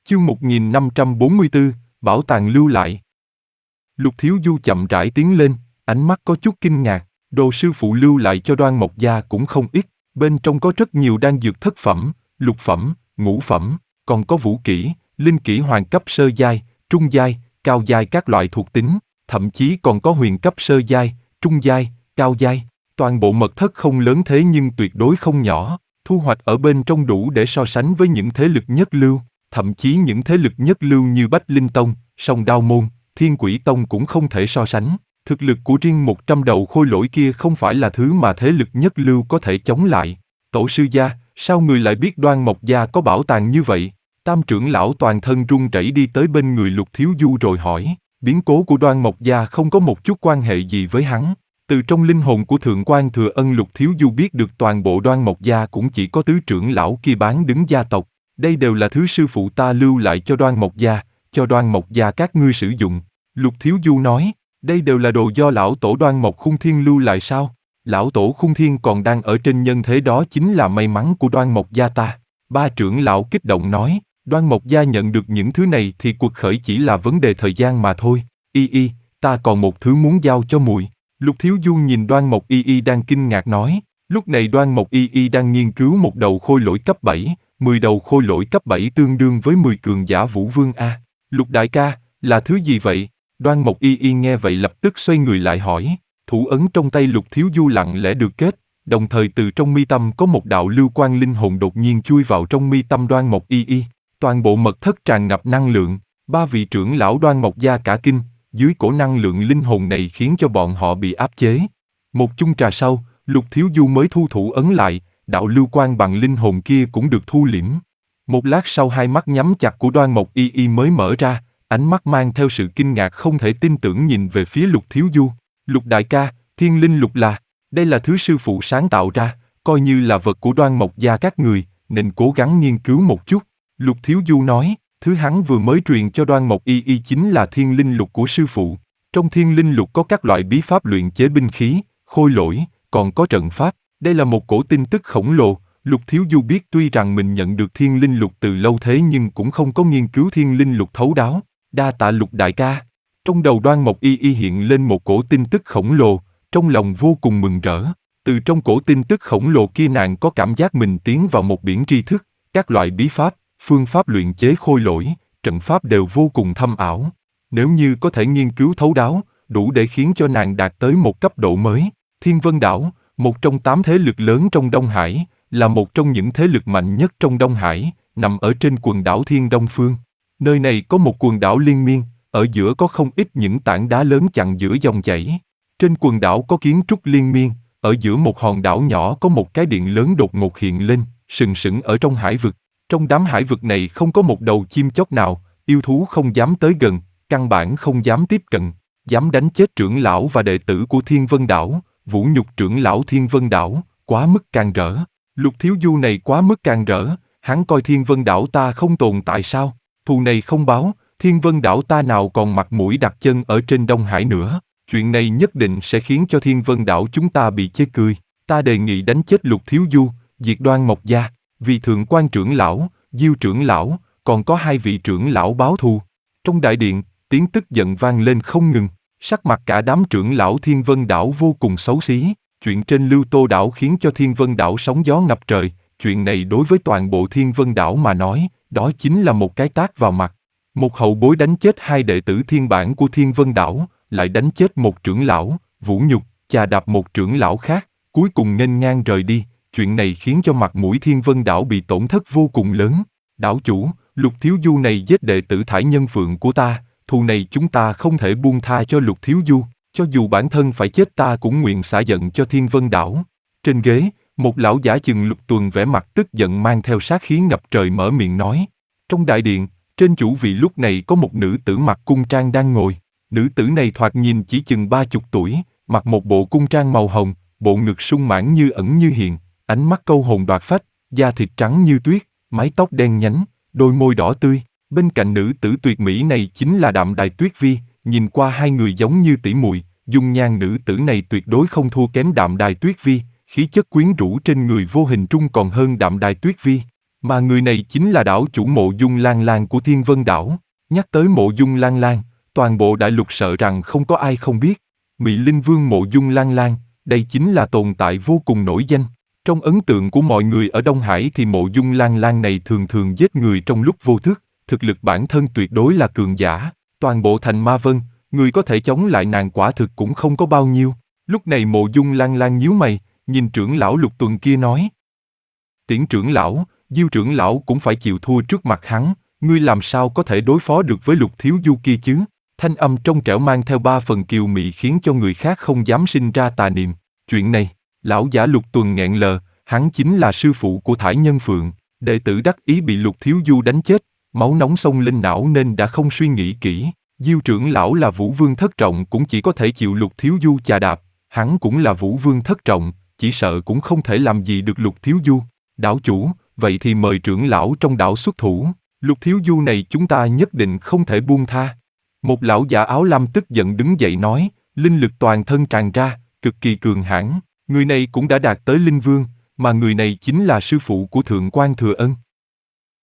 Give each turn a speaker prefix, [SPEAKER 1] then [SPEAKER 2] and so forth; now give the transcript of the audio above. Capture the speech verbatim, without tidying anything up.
[SPEAKER 1] Chương một nghìn năm trăm bốn mươi tư, Bảo tàng lưu lại. Lục Thiếu Du chậm rãi tiến lên, ánh mắt có chút kinh ngạc, đồ sư phụ lưu lại cho Đoan Mộc Gia cũng không ít, bên trong có rất nhiều đan dược thất phẩm, lục phẩm, ngũ phẩm, còn có vũ kỹ, linh kỹ hoàng cấp sơ giai, trung giai, cao giai các loại thuộc tính, thậm chí còn có huyền cấp sơ giai, trung giai, cao giai. Toàn bộ mật thất không lớn thế nhưng tuyệt đối không nhỏ, thu hoạch ở bên trong đủ để so sánh với những thế lực nhất lưu. Thậm chí những thế lực nhất lưu như Bách Linh Tông, Song Đao Môn, Thiên Quỷ Tông cũng không thể so sánh. Thực lực của riêng một trăm đầu khôi lỗi kia không phải là thứ mà thế lực nhất lưu có thể chống lại. Tổ sư gia, sao người lại biết Đoan Mộc Gia có bảo tàng như vậy? Tam trưởng lão toàn thân run rẩy đi tới bên người Lục Thiếu Du rồi hỏi. Biến cố của Đoan Mộc Gia không có một chút quan hệ gì với hắn. Từ trong linh hồn của Thượng quan Thừa Ân, Lục Thiếu Du biết được toàn bộ Đoan Mộc Gia cũng chỉ có tứ trưởng lão kia bán đứng gia tộc. Đây đều là thứ sư phụ ta lưu lại cho Đoan Mộc Gia, cho Đoan Mộc Gia các ngươi sử dụng. Lục Thiếu Du nói, đây đều là đồ do lão tổ Đoan Mộc Khung Thiên lưu lại sao? Lão tổ Khung Thiên còn đang ở trên nhân thế, đó chính là may mắn của Đoan Mộc Gia ta. Ba trưởng lão kích động nói, Đoan Mộc Gia nhận được những thứ này thì cuộc khởi chỉ là vấn đề thời gian mà thôi. Y y, ta còn một thứ muốn giao cho muội. Lục Thiếu Du nhìn Đoan Mộc Y Y đang kinh ngạc nói, lúc này Đoan Mộc Y Y đang nghiên cứu một đầu khôi lỗi cấp bảy. mười đầu khôi lỗi cấp bảy tương đương với mười cường giả Vũ Vương A. Lục đại ca, là thứ gì vậy? Đoan Mộc Y Y nghe vậy lập tức xoay người lại hỏi. Thủ ấn trong tay Lục Thiếu Du lặng lẽ được kết, đồng thời từ trong mi tâm có một đạo lưu quang linh hồn đột nhiên chui vào trong mi tâm Đoan Mộc Y Y. Toàn bộ mật thất tràn ngập năng lượng, ba vị trưởng lão Đoan Mộc Gia cả kinh, dưới cổ năng lượng linh hồn này khiến cho bọn họ bị áp chế. Một chung trà sau, Lục Thiếu Du mới thu thủ ấn lại. Đạo lưu quang bằng linh hồn kia cũng được thu liễm. Một lát sau hai mắt nhắm chặt của Đoan Mộc Y Y mới mở ra, ánh mắt mang theo sự kinh ngạc không thể tin tưởng nhìn về phía Lục Thiếu Du. Lục đại ca, thiên linh lục là, đây là thứ sư phụ sáng tạo ra, coi như là vật của Đoan Mộc Gia các người, nên cố gắng nghiên cứu một chút. Lục Thiếu Du nói, thứ hắn vừa mới truyền cho Đoan Mộc Y Y chính là thiên linh lục của sư phụ. Trong thiên linh lục có các loại bí pháp luyện chế binh khí, khôi lỗi, còn có trận pháp. Đây là một cổ tin tức khổng lồ. Lục Thiếu Du biết tuy rằng mình nhận được thiên linh lục từ lâu thế nhưng cũng không có nghiên cứu thiên linh lục thấu đáo. Đa tạ Lục đại ca. Trong đầu Đoan Mộc Y Y hiện lên một cổ tin tức khổng lồ, trong lòng vô cùng mừng rỡ. Từ trong cổ tin tức khổng lồ kia nàng có cảm giác mình tiến vào một biển tri thức, các loại bí pháp, phương pháp luyện chế khôi lỗi, trận pháp đều vô cùng thâm ảo. Nếu như có thể nghiên cứu thấu đáo, đủ để khiến cho nàng đạt tới một cấp độ mới. Thiên Vân Đảo, một trong tám thế lực lớn trong Đông Hải, là một trong những thế lực mạnh nhất trong Đông Hải, nằm ở trên quần đảo Thiên Đông Phương. Nơi này có một quần đảo liên miên, ở giữa có không ít những tảng đá lớn chặn giữa dòng chảy. Trên quần đảo có kiến trúc liên miên, ở giữa một hòn đảo nhỏ có một cái điện lớn đột ngột hiện lên, sừng sững ở trong hải vực. Trong đám hải vực này không có một đầu chim chóc nào, yêu thú không dám tới gần, căn bản không dám tiếp cận, dám đánh chết trưởng lão và đệ tử của Thiên Vân Đảo. Vũ nhục trưởng lão Thiên Vân Đảo, quá mức càng rỡ. Lục Thiếu Du này quá mức càng rỡ, hắn coi Thiên Vân Đảo ta không tồn tại sao? Thù này không báo, Thiên Vân Đảo ta nào còn mặt mũi đặt chân ở trên Đông Hải nữa. Chuyện này nhất định sẽ khiến cho Thiên Vân Đảo chúng ta bị chê cười. Ta đề nghị đánh chết Lục Thiếu Du, diệt Đoan Mộc Gia, vì Thượng quan trưởng lão, Diêu trưởng lão, còn có hai vị trưởng lão báo thù. Trong đại điện, tiếng tức giận vang lên không ngừng. Sắc mặt cả đám trưởng lão Thiên Vân Đảo vô cùng xấu xí. Chuyện trên Lưu Tô Đảo khiến cho Thiên Vân Đảo sóng gió ngập trời. Chuyện này đối với toàn bộ Thiên Vân Đảo mà nói, đó chính là một cái tát vào mặt. Một hậu bối đánh chết hai đệ tử thiên bản của Thiên Vân Đảo, lại đánh chết một trưởng lão, vũ nhục, chà đạp một trưởng lão khác, cuối cùng nghênh ngang rời đi. Chuyện này khiến cho mặt mũi Thiên Vân Đảo bị tổn thất vô cùng lớn. Đảo chủ, Lục Thiếu Du này giết đệ tử Thải Nhân Phượng của ta. Thù này chúng ta không thể buông tha cho Lục Thiếu Du, cho dù bản thân phải chết ta cũng nguyện xả giận cho Thiên Vân Đảo. Trên ghế, một lão giả chừng lục tuần vẻ mặt tức giận mang theo sát khí ngập trời mở miệng nói. Trong đại điện, trên chủ vị lúc này có một nữ tử mặc cung trang đang ngồi. Nữ tử này thoạt nhìn chỉ chừng ba chục tuổi, mặc một bộ cung trang màu hồng, bộ ngực sung mãn như ẩn như hiện, ánh mắt câu hồn đoạt phách, da thịt trắng như tuyết, mái tóc đen nhánh, đôi môi đỏ tươi. Bên cạnh nữ tử tuyệt mỹ này chính là Đạm Đài Tuyết Vi, nhìn qua hai người giống như tỷ muội, dung nhan nữ tử này tuyệt đối không thua kém Đạm Đài Tuyết Vi, khí chất quyến rũ trên người vô hình trung còn hơn Đạm Đài Tuyết Vi. Mà người này chính là đảo chủ Mộ Dung Lan Lan của Thiên Vân Đảo. Nhắc tới Mộ Dung Lan Lan, toàn bộ đại lục sợ rằng không có ai không biết. Mị Linh Vương Mộ Dung Lan Lan, đây chính là tồn tại vô cùng nổi danh. Trong ấn tượng của mọi người ở Đông Hải thì Mộ Dung Lan Lan này thường thường giết người trong lúc vô thức, thực lực bản thân tuyệt đối là cường giả. Toàn bộ thành Ma Vân, người có thể chống lại nàng quả thực cũng không có bao nhiêu. Lúc này Mộ Dung Lan Lan nhíu mày, nhìn trưởng lão Lục Tuần kia nói. Tiễn trưởng lão, Diêu trưởng lão cũng phải chịu thua trước mặt hắn, ngươi làm sao có thể đối phó được với Lục thiếu du kia chứ? Thanh âm trong trẻo mang theo ba phần kiều mị khiến cho người khác không dám sinh ra tà niệm. Chuyện này, lão giả Lục Tuần nghẹn lờ, hắn chính là sư phụ của Thải Nhân Phượng, đệ tử đắc ý bị Lục thiếu du đánh chết, máu nóng xông lên não nên đã không suy nghĩ kỹ. Diêu trưởng lão là Vũ Vương thất trọng cũng chỉ có thể chịu Lục thiếu du chà đạp, hắn cũng là Vũ Vương thất trọng, chỉ sợ cũng không thể làm gì được Lục thiếu du. Đảo chủ, vậy thì mời trưởng lão trong đảo xuất thủ, Lục thiếu du này chúng ta nhất định không thể buông tha. Một lão giả áo lam tức giận đứng dậy nói, linh lực toàn thân tràn ra, cực kỳ cường hãn, người này cũng đã đạt tới linh vương, mà người này chính là sư phụ của Thượng quan Thừa Ân.